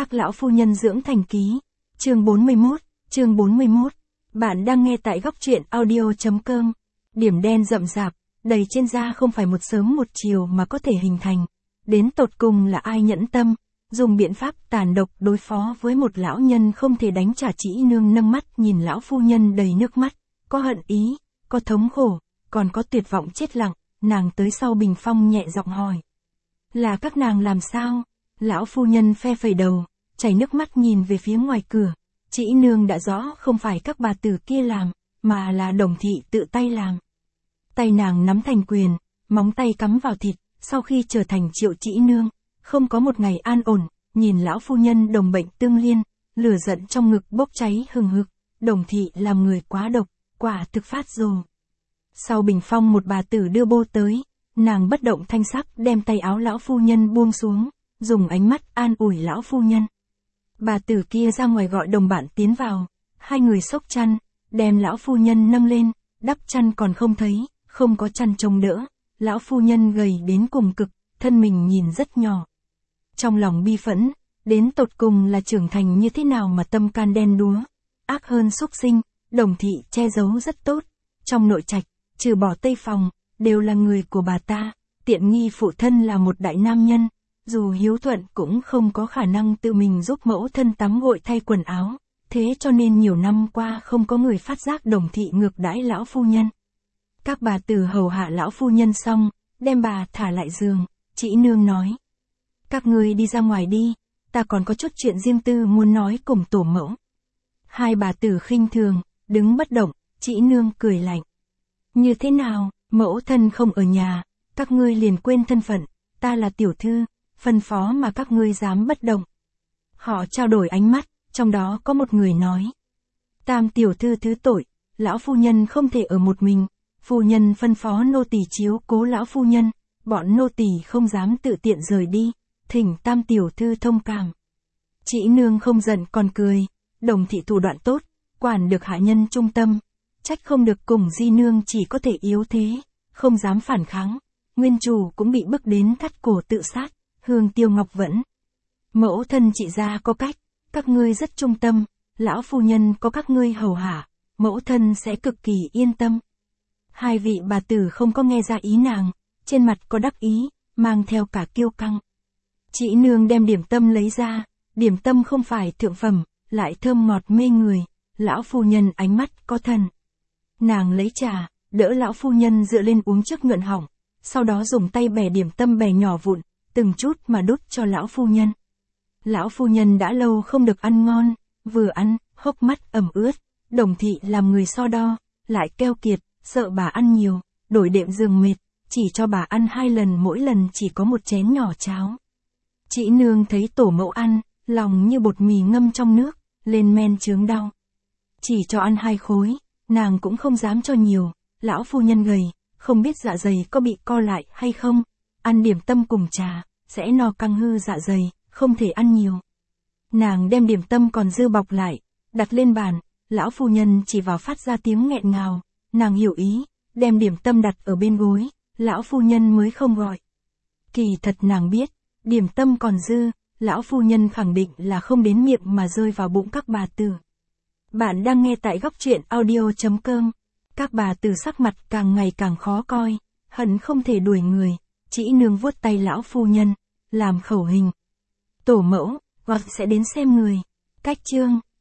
Các lão phu nhân dưỡng thành ký. Chương 41. Bạn đang nghe tại góc truyện audio.com. Điểm đen rậm rạp, đầy trên da không phải một sớm một chiều mà có thể hình thành. Đến tột cùng là ai nhẫn tâm, dùng biện pháp tàn độc đối phó với một lão nhân không thể đánh trả. Chỉ nương nâng mắt nhìn lão phu nhân đầy nước mắt, có hận ý, có thống khổ, còn có tuyệt vọng chết lặng. Nàng tới sau bình phong nhẹ giọng hỏi. Là các nàng làm sao? Lão phu nhân phe phẩy đầu, chảy nước mắt nhìn về phía ngoài cửa. Chỉ nương đã rõ không phải các bà tử kia làm, mà là Đồng thị tự tay làm. Tay nàng nắm thành quyền, móng tay cắm vào thịt, sau khi trở thành Triệu Chỉ nương, không có một ngày an ổn. Nhìn lão phu nhân đồng bệnh tương liên, lửa giận trong ngực bốc cháy hừng hực. Đồng thị làm người quá độc, quả thực phát rồ. Sau bình phong một bà tử đưa bô tới, nàng bất động thanh sắc đem tay áo lão phu nhân buông xuống, dùng ánh mắt an ủi lão phu nhân. Bà tử kia ra ngoài gọi đồng bạn tiến vào, hai người xốc chăn, đem lão phu nhân nâng lên, đắp chăn còn không thấy, không có chăn chống đỡ, lão phu nhân gầy đến cùng cực, thân mình nhìn rất nhỏ. Trong lòng bi phẫn, đến tột cùng là trưởng thành như thế nào mà tâm can đen đúa, ác hơn súc sinh. Đồng thị che giấu rất tốt, trong nội trạch, trừ bỏ tây phòng, đều là người của bà ta. Tiện nghi phụ thân là một đại nam nhân, dù hiếu thuận cũng không có khả năng tự mình giúp mẫu thân tắm gội thay quần áo, thế cho nên nhiều năm qua không có người phát giác Đồng thị ngược đãi lão phu nhân. Các bà tử hầu hạ lão phu nhân xong, đem bà thả lại giường. Chỉ nương nói, các ngươi đi ra ngoài đi, ta còn có chút chuyện riêng tư muốn nói cùng tổ mẫu. Hai bà tử khinh thường, đứng bất động. Chỉ nương cười lạnh. Như thế nào, mẫu thân không ở nhà, các ngươi liền quên thân phận, ta là tiểu thư, phân phó mà các ngươi dám bất động. Họ trao đổi ánh mắt, trong đó có một người nói. Tam tiểu thư thứ tội, lão phu nhân không thể ở một mình, phu nhân phân phó nô tỳ chiếu cố lão phu nhân, bọn nô tỳ không dám tự tiện rời đi, thỉnh tam tiểu thư thông cảm. Chỉ nương không giận còn cười, Đồng thị thủ đoạn tốt, quản được hạ nhân trung tâm, trách không được cùng di nương chỉ có thể yếu thế, không dám phản kháng. Nguyên chủ cũng bị bức đến thắt cổ tự sát. Hương Tiêu Ngọc vẫn. Mẫu thân chị ra có cách, các ngươi rất trung tâm, lão phu nhân có các ngươi hầu hạ, mẫu thân sẽ cực kỳ yên tâm. Hai vị bà tử không có nghe ra ý nàng, trên mặt có đắc ý, mang theo cả kiêu căng. Chỉ nương đem điểm tâm lấy ra, điểm tâm không phải thượng phẩm, lại thơm ngọt mê người. Lão phu nhân ánh mắt có thần. Nàng lấy trà, đỡ lão phu nhân dựa lên uống trước nhuận hỏng, sau đó dùng tay bẻ điểm tâm bẻ nhỏ vụn, từng chút mà đút cho lão phu nhân. Lão phu nhân đã lâu không được ăn ngon, vừa ăn, hốc mắt ẩm ướt. Đồng thị làm người so đo, lại keo kiệt, sợ bà ăn nhiều, đổi đệm giường mệt, chỉ cho bà ăn 2 lần, mỗi lần chỉ có một chén nhỏ cháo. Chỉ nương thấy tổ mẫu ăn, lòng như bột mì ngâm trong nước, lên men chướng đau. Chỉ cho ăn 2 khối, nàng cũng không dám cho nhiều. Lão phu nhân gầy, không biết dạ dày có bị co lại hay không, ăn điểm tâm cùng trà, sẽ no căng hư dạ dày, không thể ăn nhiều. Nàng đem điểm tâm còn dư bọc lại, đặt lên bàn, lão phu nhân chỉ vào phát ra tiếng nghẹn ngào, nàng hiểu ý, đem điểm tâm đặt ở bên gối, lão phu nhân mới không gọi. Kỳ thật nàng biết, điểm tâm còn dư, lão phu nhân khẳng định là không đến miệng mà rơi vào bụng các bà tử. Bạn đang nghe tại góc truyện audio.com. Các bà tử sắc mặt càng ngày càng khó coi, hận không thể đuổi người. Chỉ nương vuốt tay lão phu nhân, làm khẩu hình. Tổ mẫu, gọi sẽ đến xem người. Cách chương